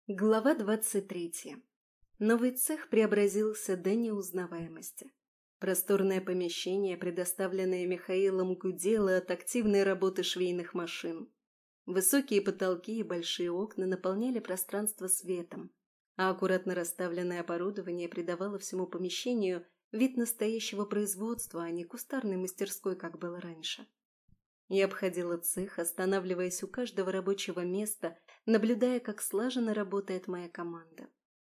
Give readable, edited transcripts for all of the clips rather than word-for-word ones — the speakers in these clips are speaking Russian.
Глава 23. Новый цех преобразился до неузнаваемости. Просторное помещение, предоставленное Михаилом, гудело от активной работы швейных машин. Высокие потолки и большие окна наполняли пространство светом, а аккуратно расставленное оборудование придавало всему помещению вид настоящего производства, а не кустарной мастерской, как было раньше. Я обходила цех, останавливаясь у каждого рабочего места, наблюдая, как слаженно работает моя команда.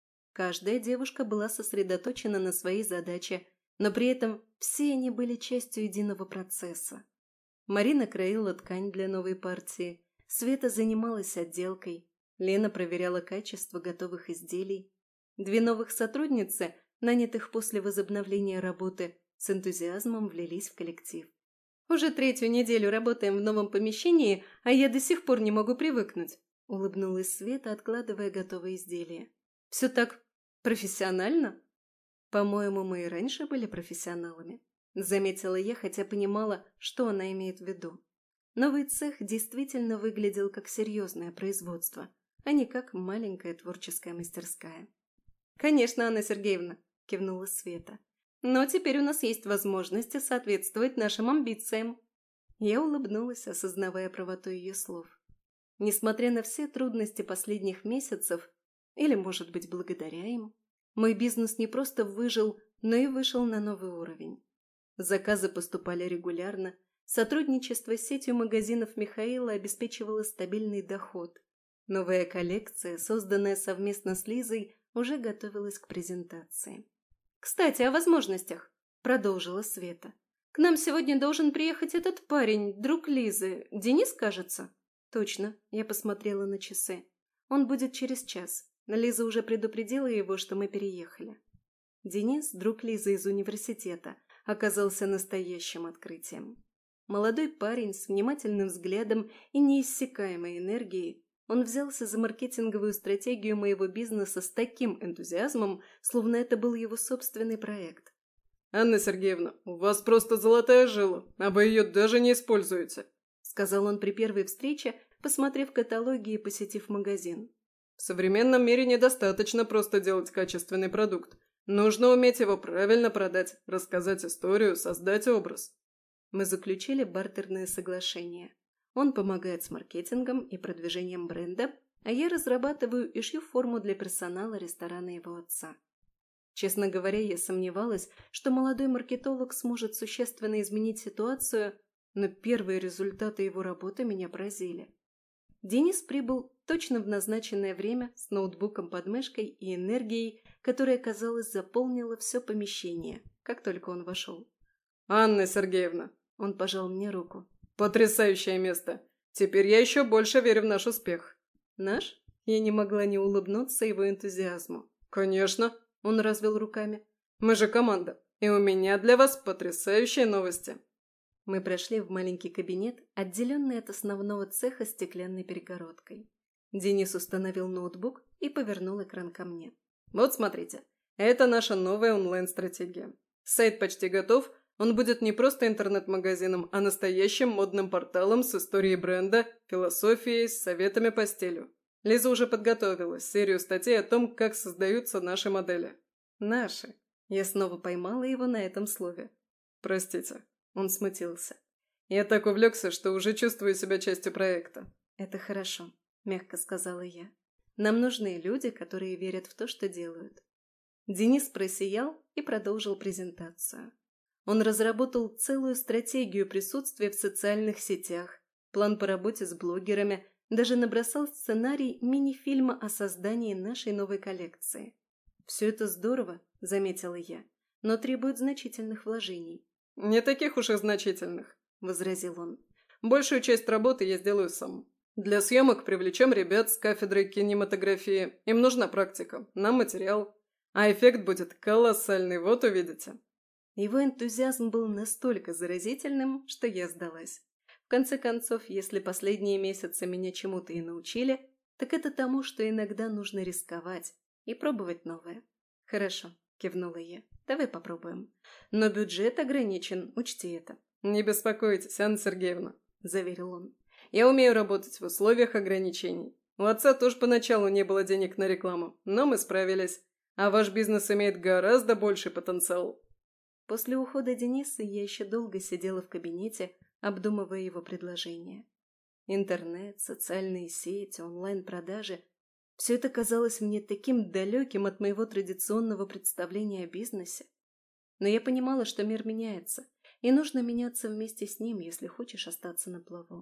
Каждая девушка была сосредоточена на своей задаче, но при этом все они были частью единого процесса. Марина краила ткань для новой партии, Света занималась отделкой, Лена проверяла качество готовых изделий. Две новых сотрудницы, нанятых после возобновления работы, с энтузиазмом влились в коллектив. «Уже третью неделю работаем в новом помещении, а я до сих пор не могу привыкнуть», — улыбнулась Света, откладывая готовые изделия. «Все так профессионально?» «По-моему, мы и раньше были профессионалами», — заметила я, хотя понимала, что она имеет в виду. Новый цех действительно выглядел как серьезное производство, а не как маленькая творческая мастерская. «Конечно, Анна Сергеевна», — кивнула Света. «Но теперь у нас есть возможность соответствовать нашим амбициям». Я улыбнулась, осознавая правоту ее слов. Несмотря на все трудности последних месяцев, или, может быть, благодаря им, мой бизнес не просто выжил, но и вышел на новый уровень. Заказы поступали регулярно, сотрудничество с сетью магазинов Михаила обеспечивало стабильный доход. Новая коллекция, созданная совместно с Лизой, уже готовилась к презентации. «Кстати, о возможностях», — продолжила Света. «К нам сегодня должен приехать этот парень, друг Лизы, Денис, кажется?» «Точно», — я посмотрела на часы. «Он будет через час. Лиза уже предупредила его, что мы переехали». Денис, друг Лизы из университета, оказался настоящим открытием. Молодой парень с внимательным взглядом и неиссякаемой энергией, он взялся за маркетинговую стратегию моего бизнеса с таким энтузиазмом, словно это был его собственный проект. «Анна Сергеевна, у вас просто золотая жила, а вы ее даже не используете», сказал он при первой встрече, посмотрев каталоги и посетив магазин. «В современном мире недостаточно просто делать качественный продукт. Нужно уметь его правильно продать, рассказать историю, создать образ». Мы заключили бартерное соглашение. Он помогает с маркетингом и продвижением бренда, а я разрабатываю и шью форму для персонала ресторана его отца. Честно говоря, я сомневалась, что молодой маркетолог сможет существенно изменить ситуацию, но первые результаты его работы меня поразили. Денис прибыл точно в назначенное время с ноутбуком под мышкой и энергией, которая, казалось, заполнила все помещение, как только он вошел. «Анна Сергеевна», — он пожал мне руку, — «потрясающее место! Теперь я еще больше верю в наш успех». «Наш?» Я не могла не улыбнуться его энтузиазму. «Конечно», — он развел руками. «Мы же команда, и у меня для вас потрясающие новости». Мы прошли в маленький кабинет, отделенный от основного цеха стеклянной перегородкой. Денис установил ноутбук и повернул экран ко мне. «Вот смотрите, это наша новая онлайн-стратегия. Сайт почти готов. Он будет не просто интернет-магазином, а настоящим модным порталом с историей бренда, философией, с советами по стилю. Лиза уже подготовила серию статей о том, как создаются наши модели». «Наши». Я снова поймала его на этом слове. «Простите». Он смутился. «Я так увлекся, что уже чувствую себя частью проекта». «Это хорошо», — мягко сказала я. «Нам нужны люди, которые верят в то, что делают». Денис просиял и продолжил презентацию. Он разработал целую стратегию присутствия в социальных сетях, план по работе с блогерами, даже набросал сценарий мини-фильма о создании нашей новой коллекции. «Все это здорово», — заметила я, — «но требует значительных вложений». «Не таких уж и значительных», — возразил он. «Большую часть работы я сделаю сам. Для съемок привлечем ребят с кафедры кинематографии. Им нужна практика, нам материал. А эффект будет колоссальный, вот увидите». Его энтузиазм был настолько заразительным, что я сдалась. В конце концов, если последние месяцы меня чему-то и научили, так это тому, что иногда нужно рисковать и пробовать новое. «Хорошо», — кивнула я, — «давай попробуем. Но бюджет ограничен, учти это». «Не беспокойтесь, Анна Сергеевна», — заверил он. «Я умею работать в условиях ограничений. У отца тоже поначалу не было денег на рекламу, но мы справились. А ваш бизнес имеет гораздо больший потенциал». После ухода Дениса я еще долго сидела в кабинете, обдумывая его предложение. Интернет, социальные сети, онлайн-продажи – все это казалось мне таким далеким от моего традиционного представления о бизнесе. Но я понимала, что мир меняется, и нужно меняться вместе с ним, если хочешь остаться на плаву.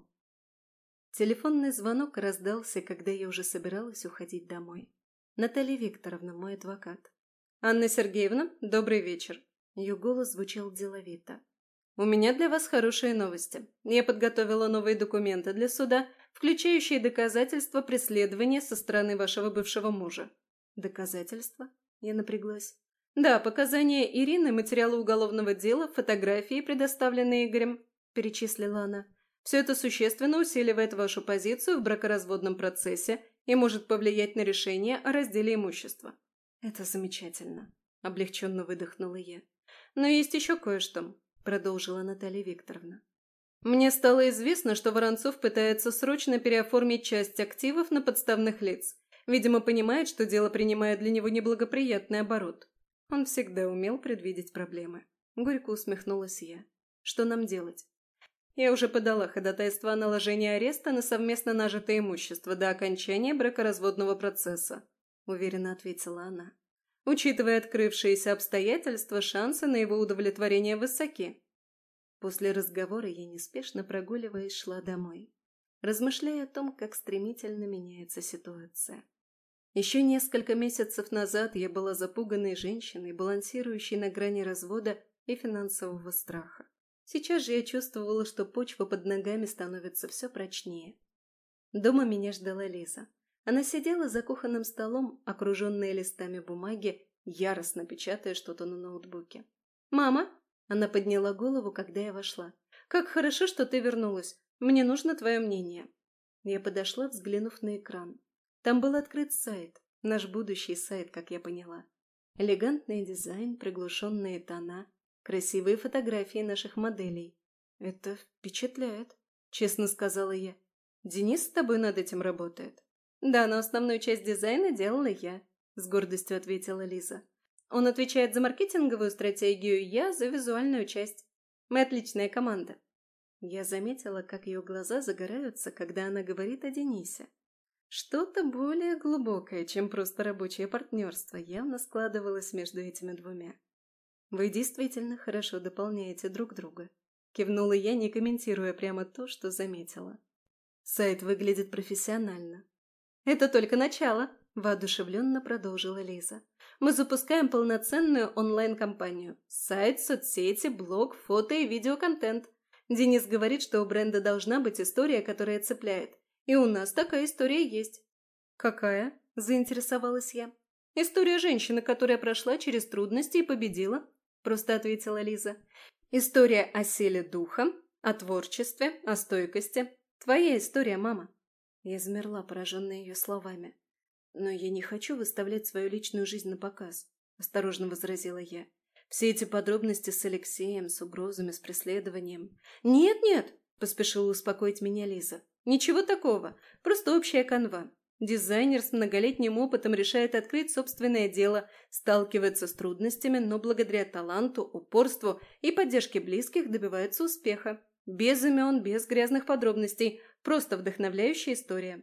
Телефонный звонок раздался, когда я уже собиралась уходить домой. Наталья Викторовна, мой адвокат. «Анна Сергеевна, добрый вечер». Ее голос звучал деловито. «У меня для вас хорошие новости. Я подготовила новые документы для суда, включающие доказательства преследования со стороны вашего бывшего мужа». «Доказательства?» Я напряглась. «Да, показания Ирины, материалы уголовного дела, фотографии, предоставленные Игорем», – перечислила она. «Все это существенно усиливает вашу позицию в бракоразводном процессе и может повлиять на решение о разделе имущества». «Это замечательно», – облегченно выдохнула я. «Но есть еще кое-что», – продолжила Наталья Викторовна. «Мне стало известно, что Воронцов пытается срочно переоформить часть активов на подставных лиц. Видимо, понимает, что дело принимает для него неблагоприятный оборот. Он всегда умел предвидеть проблемы». Горько усмехнулась я. «Что нам делать?» «Я уже подала ходатайство о наложении ареста на совместно нажитое имущество до окончания бракоразводного процесса», – уверенно ответила она. «Учитывая открывшиеся обстоятельства, шансы на его удовлетворение высоки». После разговора я неспешно прогуливаясь шла домой, размышляя о том, как стремительно меняется ситуация. Еще несколько месяцев назад я была запуганной женщиной, балансирующей на грани развода и финансового страха. Сейчас же я чувствовала, что почва под ногами становится все прочнее. Дома меня ждала Лиза. Она сидела за кухонным столом, окруженная листами бумаги, яростно печатая что-то на ноутбуке. «Мама!» – она подняла голову, когда я вошла. «Как хорошо, что ты вернулась. Мне нужно твое мнение». Я подошла, взглянув на экран. Там был открыт сайт, наш будущий сайт, как я поняла. Элегантный дизайн, приглушенные тона, красивые фотографии наших моделей. «Это впечатляет», – честно сказала я. «Денис с тобой над этим работает?» «Да, но основную часть дизайна делала я», – с гордостью ответила Лиза. «Он отвечает за маркетинговую стратегию, я за визуальную часть. Мы отличная команда». Я заметила, как ее глаза загораются, когда она говорит о Денисе. Что-то более глубокое, чем просто рабочее партнерство, явно складывалось между этими двумя. «Вы действительно хорошо дополняете друг друга», – кивнула я, не комментируя прямо то, что заметила. «Сайт выглядит профессионально». «Это только начало», – воодушевленно продолжила Лиза. «Мы запускаем полноценную онлайн-компанию. Сайт, соцсети, блог, фото и видеоконтент. Денис говорит, что у бренда должна быть история, которая цепляет. И у нас такая история есть». «Какая?» – заинтересовалась я. «История женщины, которая прошла через трудности и победила», – просто ответила Лиза. «История о силе духа, о творчестве, о стойкости. Твоя история, мама». Я замерла, пораженная ее словами. «Но я не хочу выставлять свою личную жизнь на показ», – осторожно возразила я. «Все эти подробности с Алексеем, с угрозами, с преследованием». «Нет-нет», – поспешила успокоить меня Лиза. «Ничего такого, просто общая канва. Дизайнер с многолетним опытом решает открыть собственное дело, сталкивается с трудностями, но благодаря таланту, упорству и поддержке близких добивается успеха. Без имен, без грязных подробностей, просто вдохновляющая история».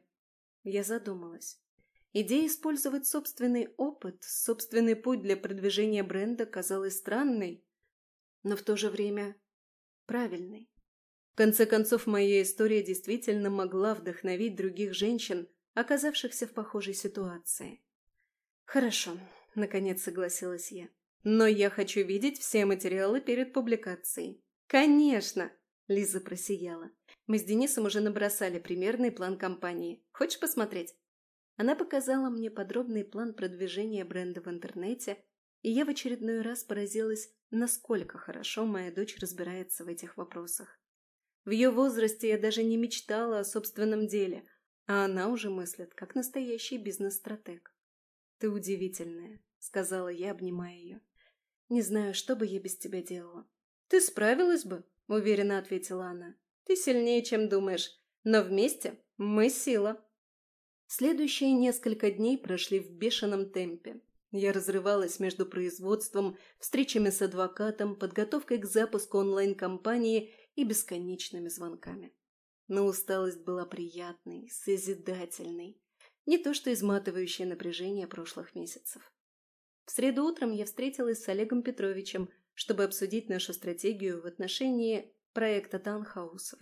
Я задумалась. Идея использовать собственный опыт, собственный путь для продвижения бренда казалась странной, но в то же время правильной. В конце концов, моя история действительно могла вдохновить других женщин, оказавшихся в похожей ситуации. «Хорошо», – наконец согласилась я. «Но я хочу видеть все материалы перед публикацией». «Конечно!» – Лиза просияла. «Мы с Денисом уже набросали примерный план кампании. Хочешь посмотреть?» Она показала мне подробный план продвижения бренда в интернете, и я в очередной раз поразилась, насколько хорошо моя дочь разбирается в этих вопросах. В ее возрасте я даже не мечтала о собственном деле, а она уже мыслит, как настоящий бизнес-стратег. «Ты удивительная», — сказала я, обнимая ее. «Не знаю, что бы я без тебя делала». «Ты справилась бы», — уверенно ответила она. «Ты сильнее, чем думаешь, но вместе мы сила». Следующие несколько дней прошли в бешеном темпе. Я разрывалась между производством, встречами с адвокатом, подготовкой к запуску онлайн-компании и бесконечными звонками. Но усталость была приятной, созидательной, не то что изматывающее напряжение прошлых месяцев. В среду утром я встретилась с Олегом Петровичем, чтобы обсудить нашу стратегию в отношении проекта таунхаусов.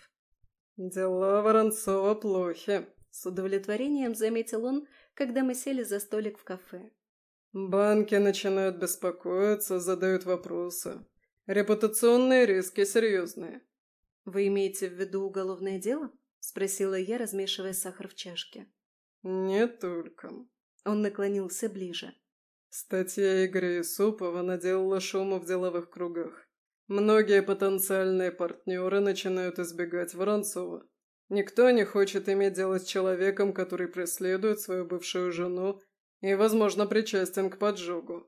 «Дела Воронцова плохи», — с удовлетворением заметил он, когда мы сели за столик в кафе. «Банки начинают беспокоиться, задают вопросы. Репутационные риски серьезные». «Вы имеете в виду уголовное дело?» — спросила я, размешивая сахар в чашке. «Не только». Он наклонился ближе. Статья Игоря Юсупова наделала шума в деловых кругах. Многие потенциальные партнеры начинают избегать Воронцова. Никто не хочет иметь дело с человеком, который преследует свою бывшую жену и, возможно, причастен к поджогу.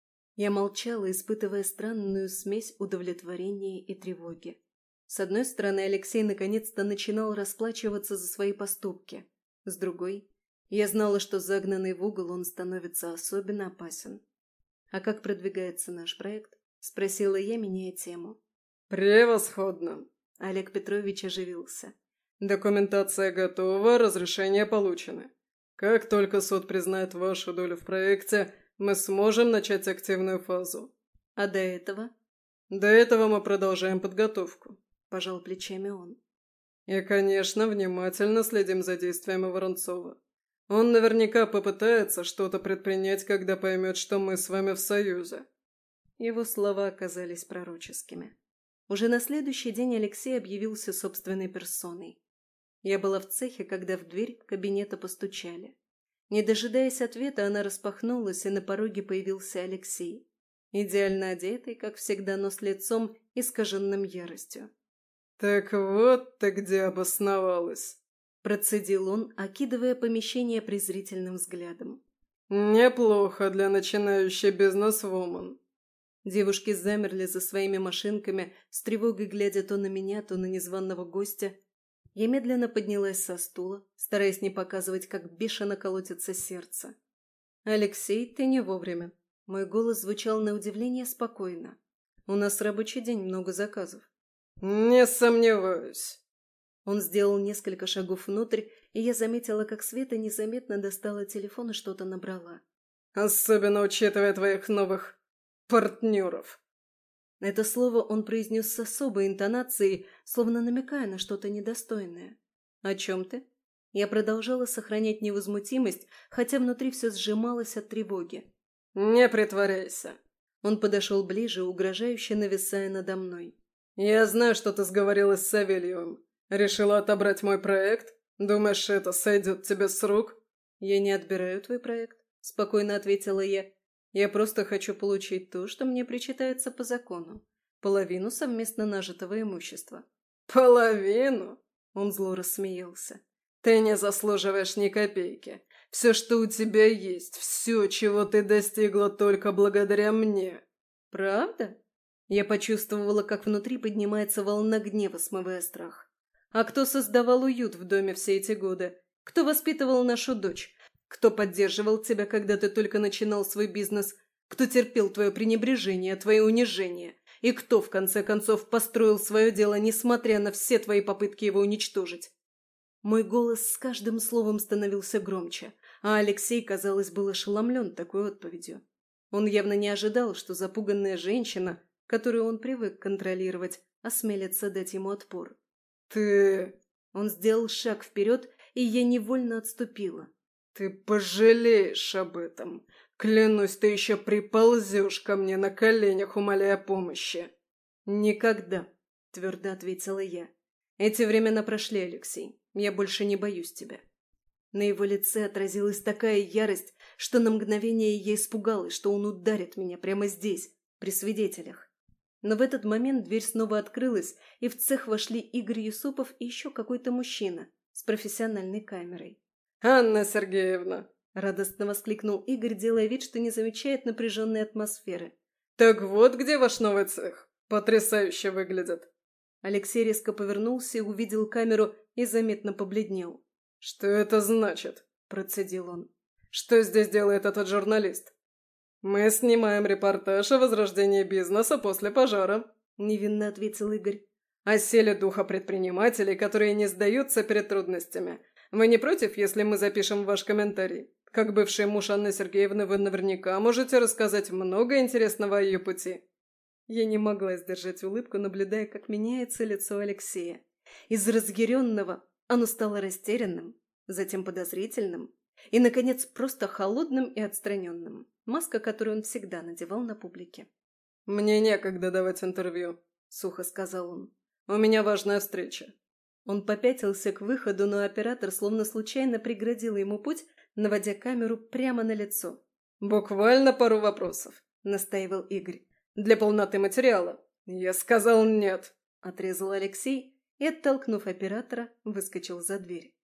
Я молчала, испытывая странную смесь удовлетворения и тревоги. С одной стороны, Алексей наконец-то начинал расплачиваться за свои поступки. С другой, я знала, что загнанный в угол он становится особенно опасен. «А как продвигается наш проект?» — спросила я, меняя тему. «Превосходно!» — Олег Петрович оживился. «Документация готова, разрешения получены. Как только суд признает вашу долю в проекте, мы сможем начать активную фазу». «А до этого?» «До этого мы продолжаем подготовку», — пожал плечами он. «И, конечно, внимательно следим за действиями Воронцова. Он наверняка попытается что-то предпринять, когда поймет, что мы с вами в союзе». Его слова оказались пророческими. Уже на следующий день Алексей объявился собственной персоной. Я была в цехе, когда в дверь кабинета постучали. Не дожидаясь ответа, она распахнулась, и на пороге появился Алексей. Идеально одетый, как всегда, но с лицом, искаженным яростью. «Так вот ты где обосновалась», — процедил он, окидывая помещение презрительным взглядом. «Неплохо для начинающей бизнес-вумен». Девушки замерли за своими машинками, с тревогой глядя то на меня, то на незваного гостя. Я медленно поднялась со стула, стараясь не показывать, как бешено колотится сердце. «Алексей, ты не вовремя». Мой голос звучал на удивление спокойно. «У нас рабочий день, много заказов». «Не сомневаюсь». Он сделал несколько шагов внутрь, и я заметила, как Света незаметно достала телефон и что-то набрала. «Особенно учитывая твоих новых партнеров». Это слово он произнес с особой интонацией, словно намекая на что-то недостойное. «О чем ты?» Я продолжала сохранять невозмутимость, хотя внутри все сжималось от тревоги. «Не притворяйся». Он подошел ближе, угрожающе нависая надо мной. «Я знаю, что ты сговорилась с Савельевым. Решила отобрать мой проект? Думаешь, это сойдет тебе с рук?» «Я не отбираю твой проект», — спокойно ответила я. «Я просто хочу получить то, что мне причитается по закону. Половину совместно нажитого имущества». «Половину?» — он зло рассмеялся. «Ты не заслуживаешь ни копейки. Все, что у тебя есть, все, чего ты достигла только благодаря мне». «Правда?» Я почувствовала, как внутри поднимается волна гнева, смывая страх. «А кто создавал уют в доме все эти годы? Кто воспитывал нашу дочь? Кто поддерживал тебя, когда ты только начинал свой бизнес? Кто терпел твое пренебрежение, твои унижения? И кто, в конце концов, построил свое дело, несмотря на все твои попытки его уничтожить?» Мой голос с каждым словом становился громче, а Алексей, казалось, был ошеломлен такой отповедью. Он явно не ожидал, что запуганная женщина, которую он привык контролировать, осмелится дать ему отпор. «Ты...» Он сделал шаг вперед, и я невольно отступила. «Ты пожалеешь об этом. Клянусь, ты еще приползешь ко мне на коленях, умоляя помощи». «Никогда», — твердо ответила я. «Эти времена прошли, Алексей. Я больше не боюсь тебя». На его лице отразилась такая ярость, что на мгновение я испугалась, что он ударит меня прямо здесь, при свидетелях. Но в этот момент дверь снова открылась, и в цех вошли Игорь Юсупов и еще какой-то мужчина с профессиональной камерой. «Анна Сергеевна!» — радостно воскликнул Игорь, делая вид, что не замечает напряженной атмосферы. «Так вот где ваш новый цех. Потрясающе выглядит». Алексей резко повернулся и увидел камеру и заметно побледнел. «Что это значит?» – процедил он. «Что здесь делает этот журналист?» «Мы снимаем репортаж о возрождении бизнеса после пожара», – невинно ответил Игорь. «О силе духа предпринимателей, которые не сдаются перед трудностями. Вы не против, если мы запишем ваш комментарий? Как бывший муж Анны Сергеевны, вы наверняка можете рассказать много интересного о ее пути». Я не могла сдержать улыбку, наблюдая, как меняется лицо Алексея. Из разъяренного оно стало растерянным, затем подозрительным и, наконец, просто холодным и отстраненным. Маска, которую он всегда надевал на публике. «Мне некогда давать интервью», — сухо сказал он. «У меня важная встреча». Он попятился к выходу, но оператор словно случайно преградил ему путь, наводя камеру прямо на лицо. «Буквально пару вопросов», — настаивал Игорь. «Для полноты материала». «Я сказал нет», — отрезал Алексей и, оттолкнув оператора, выскочил за дверь.